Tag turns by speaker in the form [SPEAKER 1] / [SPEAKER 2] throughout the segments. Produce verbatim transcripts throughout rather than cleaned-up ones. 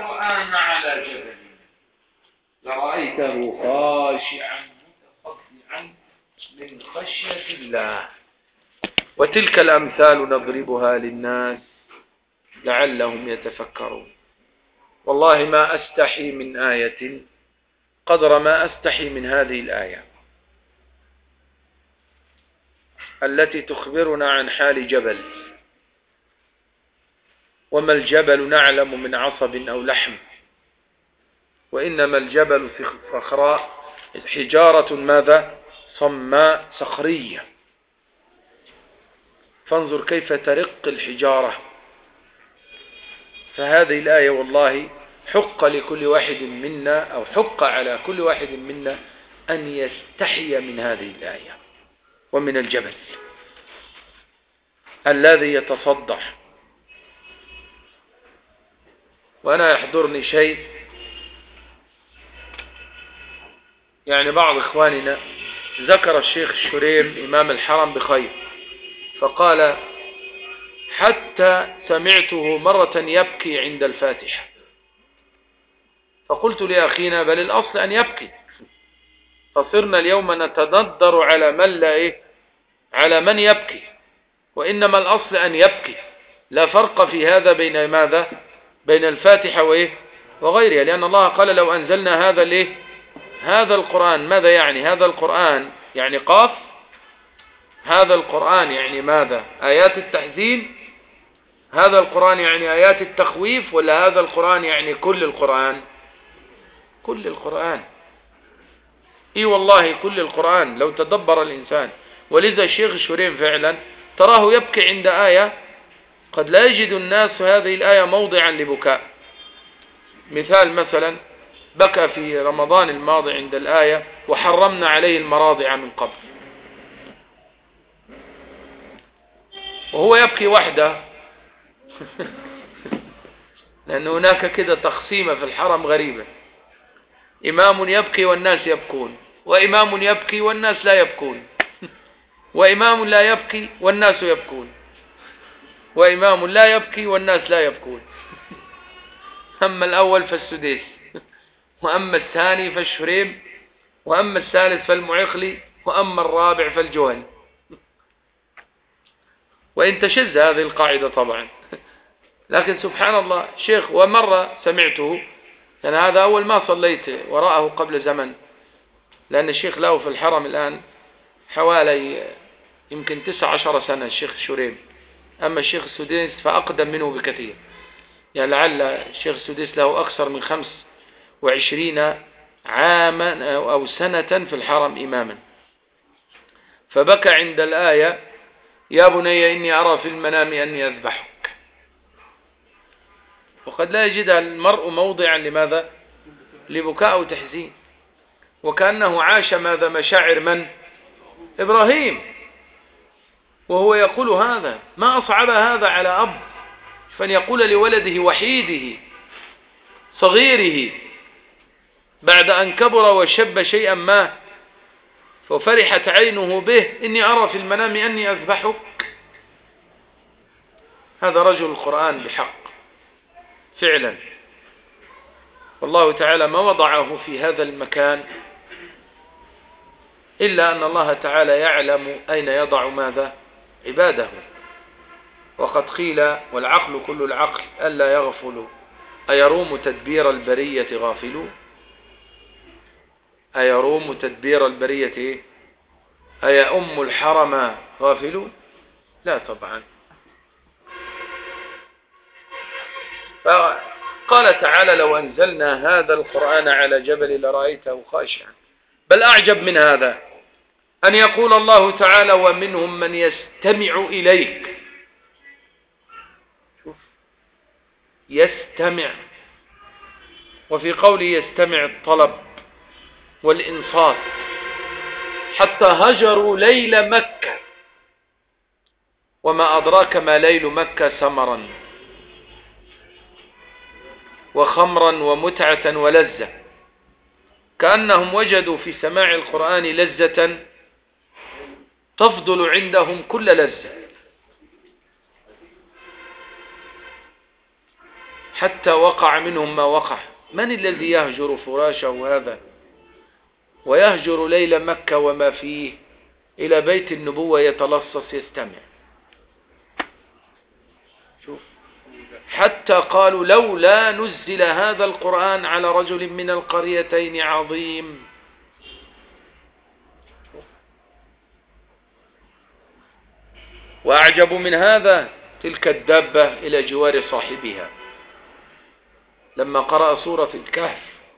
[SPEAKER 1] القرآن على جبل لرأيته خاشعا متصدعا من خشية الله. وتلك الأمثال نضربها للناس لعلهم يتفكرون. والله ما أستحي من آية قدر ما أستحي من هذه الآية التي تخبرنا عن حال جبل. وما الجبل نعلم من عصب أو لحم، وإنما الجبل صخراء حجارة ماذا صماء صخرية. فانظر كيف ترق الحجارة. فهذه الآية والله حق لكل واحد منا أو حق على كل واحد منا أن يستحي من هذه الآية ومن الجبل الذي يتصدع. وأنا يحضرني شيء، يعني بعض إخواننا ذكر الشيخ الشريم إمام الحرم بخير، فقال حتى سمعته مرة يبكي عند الفاتحة. فقلت لأخينا بل الأصل أن يبكي، فصرنا اليوم نتندر على من لا إيه على من يبكي، وإنما الأصل أن يبكي. لا فرق في هذا بين ماذا بين الفاتحة وإيه وغيرها، لأن الله قال لو أنزلنا هذا الإيه هذا القرآن. ماذا يعني هذا القرآن؟ يعني قاف. هذا القرآن يعني ماذا؟ آيات التحزين؟ هذا القرآن يعني آيات التخويف؟ ولا هذا القرآن يعني كل القرآن؟ كل القرآن. اي والله كل القرآن لو تدبر الإنسان. ولذا الشيخ الشريم فعلا تراه يبكي عند آية قد لا يجد الناس هذه الآية موضعا لبكاء. مثال مثلا بكى في رمضان الماضي عند الآية وحرمنا عليه المراضع من قبل، وهو يبكي وحده لأن هناك كده تقسيمة في الحرم غريبة، إمام يبكي والناس يبكون، وإمام يبكي والناس لا يبكون، وإمام لا يبكي والناس يبكون، وإمام لا يبكي والناس لا يبكون. أما الأول فالسديس، وأما الثاني فالشريم، وأما الثالث فالمعقلي، وأما الرابع فالجهني. وإن تشذ هذه القاعدة طبعا، لكن سبحان الله شيخ. ومرة سمعته، لأن هذا أول ما صليت وراءه قبل زمن، لأن الشيخ له في الحرم الآن حوالي يمكن تسع عشر سنة الشيخ شريم، أما الشيخ السديس فأقدم منه بكثير، يعني لعل الشيخ السديس له أكثر من خمس وعشرين عاما أو سنة في الحرم إماما. فبكى عند الآية يا بني إني أرى في المنام أني أذبحك. وقد لا يجد المرء موضعا لماذا لبكاء وتحزين، وكأنه عاش ماذا مشاعر من إبراهيم، وهو يقول هذا. ما أصعب هذا على أب فأن يقول لولده وحيده صغيره بعد أن كبر وشب شيئا ما ففرحت عينه به إني أرى في المنام أني أذبحك. هذا رجل القرآن بحق فعلا. والله تعالى ما وضعه في هذا المكان إلا أن الله تعالى يعلم أين يضع ماذا عباده. وقد قيل والعقل كل العقل ألا يغفل أيروم تدبير البرية غافل. أيروم تدبير البرية أي أم الحرم غافل؟ لا طبعا. فقال تعالى لو أنزلنا هذا القرآن على جبل لرأيته خاشعا. بل أعجب من هذا أن يقول الله تعالى ومنهم من يستمع إليك. شوف يستمع، وفي قوله يستمع الطلب والإنصات. حتى هجروا ليل مكة، وما أدراك ما ليل مكة سمرا وخمرا ومتعة ولذة، كأنهم وجدوا في سماع القرآن لذة تفضل عندهم كل لذة. حتى وقع منهم ما وقع. من الذي يهجر فراشه هذا ويهجر ليل مكة وما فيه إلى بيت النبوة يتلصص يستمع؟ شوف، حتى قالوا لولا نزل هذا القرآن على رجل من القريتين عظيم. وأعجب من هذا تلك الدابة إلى جوار صاحبها لما قرأ سورة الكهف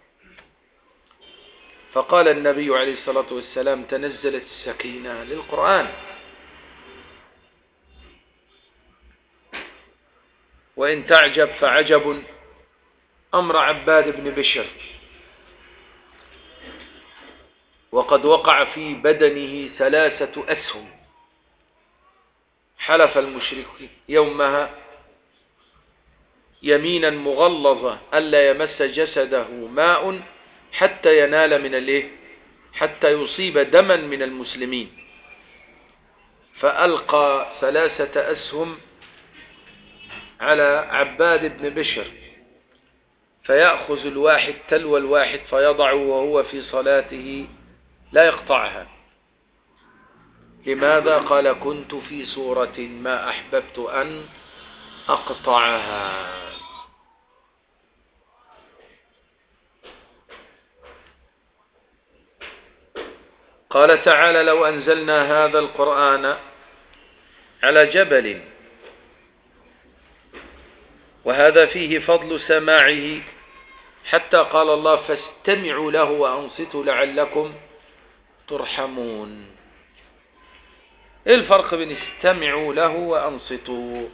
[SPEAKER 1] فقال النبي عليه الصلاة والسلام تنزلت السكينة للقرآن. وإن تعجب فعجب أمر عباد بن بشر، وقد وقع في بدنه ثلاثة أسهم. حلف المشرك يومها يمينا مغلظة ألا يمس جسده ماء حتى ينال من الايه حتى يصيب دما من المسلمين، فألقى ثلاثة أسهم على عباد بن بشر فيأخذ الواحد تلو الواحد فيضع وهو في صلاته لا يقطعها. لماذا؟ قال كنت في سورة ما أحببت أن أقطعها. قال تعالى لو أنزلنا هذا القرآن على جبل، وهذا فيه فضل سماعه، حتى قال الله فاستمعوا له وأنصتوا لعلكم ترحمون. ايه الفرق بين استمعوا له وأنصتوا؟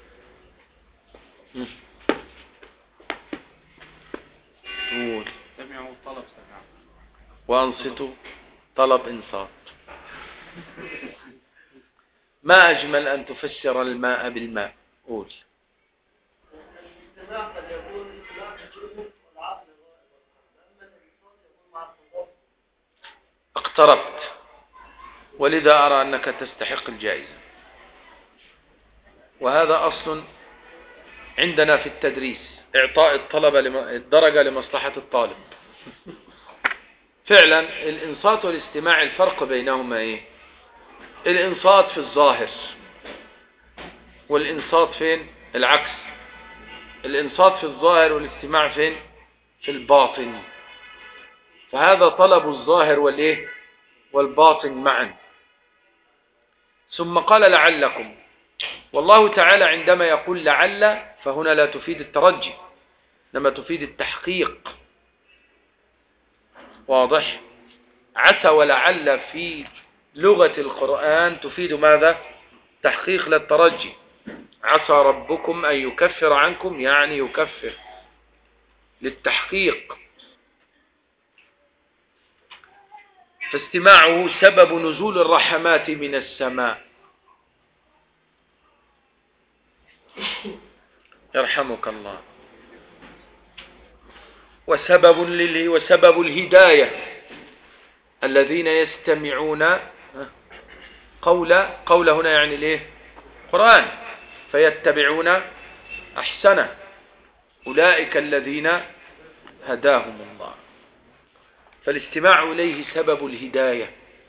[SPEAKER 1] قول.
[SPEAKER 2] استمعوا طلب سماع،
[SPEAKER 1] وأنصتوا طلب إنصات. ما أجمل أن تفسر الماء بالماء. قول.
[SPEAKER 3] الاستماع قد يكون استماع الجزء والعقل، أما الإنصات يكون مع التضاد.
[SPEAKER 1] اقتربت، ولذا أرى أنك تستحق الجائزة. وهذا أصل عندنا في التدريس، إعطاء الطلبة الدرجة لمصلحة الطالب. فعلا الإنصات والاستماع الفرق بينهما إيه؟ الإنصات في الظاهر، والإنصات فين؟ العكس. الإنصات في الظاهر والاستماع فين؟ في الباطن. فهذا طلب الظاهر والإيه؟ والباطن معا. ثم قال لعلكم، والله تعالى عندما يقول لعل فهنا لا تفيد الترجي، إنما تفيد التحقيق. واضح؟ عسى ولعل في لغة القرآن تفيد ماذا؟ تحقيق للترجي. عسى ربكم أن يكفر عنكم، يعني يكفر للتحقيق. فاستماعه سبب نزول الرحمات من السماء. يرحمك الله. وسبب لله وسبب الهداية الذين يستمعون قول قول هنا يعني ليه؟ قرآن، فيتبعون أحسنه أولئك الذين هداهم الله. فالاستماع إليه سبب الهداية.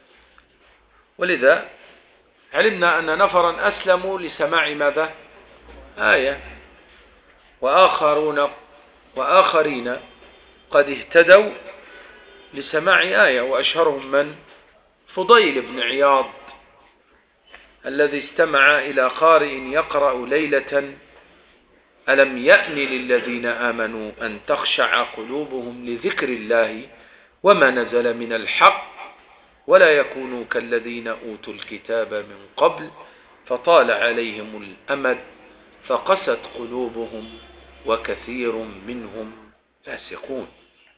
[SPEAKER 1] ولذا علمنا أن نفرا أسلموا لسماع ماذا؟ آية، وآخرون وآخرين قد اهتدوا لسماع آية، وأشهرهم من؟ فضيل بن عياض الذي استمع إلى قارئ يقرأ ليلة ألم يأن للذين آمنوا أن تخشع قلوبهم لذكر الله وما نزل من الحق ولا يكونوا كالذين أوتوا الكتاب من قبل فطال عليهم الأمد فقست قلوبهم وكثير منهم فاسقون.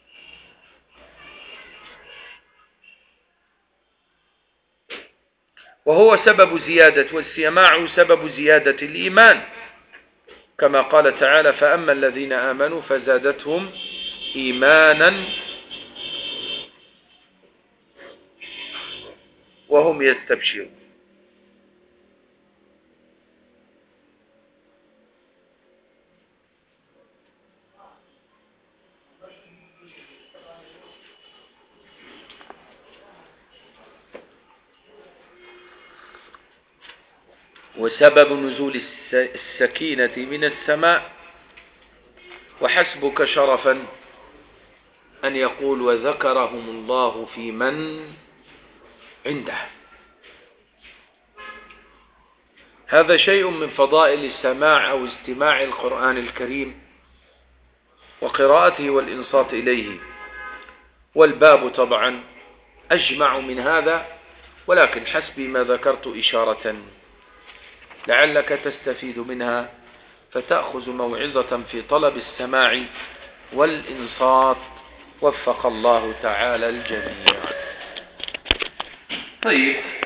[SPEAKER 1] وهو سبب زيادة، والسماع سبب زيادة الإيمان، كما قال تعالى فأما الذين آمنوا فزادتهم إيمانا وهم يستبشرون. وسبب نزول السكينة من السماء. وحسبك شرفا أن يقول وذكرهم الله في من عنده. هذا شيء من فضائل السماع أو استماع القرآن الكريم وقراءته والإنصات إليه. والباب طبعا أجمع من هذا، ولكن حسبي ما ذكرت إشارة لعلك تستفيد منها فتأخذ موعظة في طلب السماع والإنصات. وفق الله تعالى الجميع. طيب.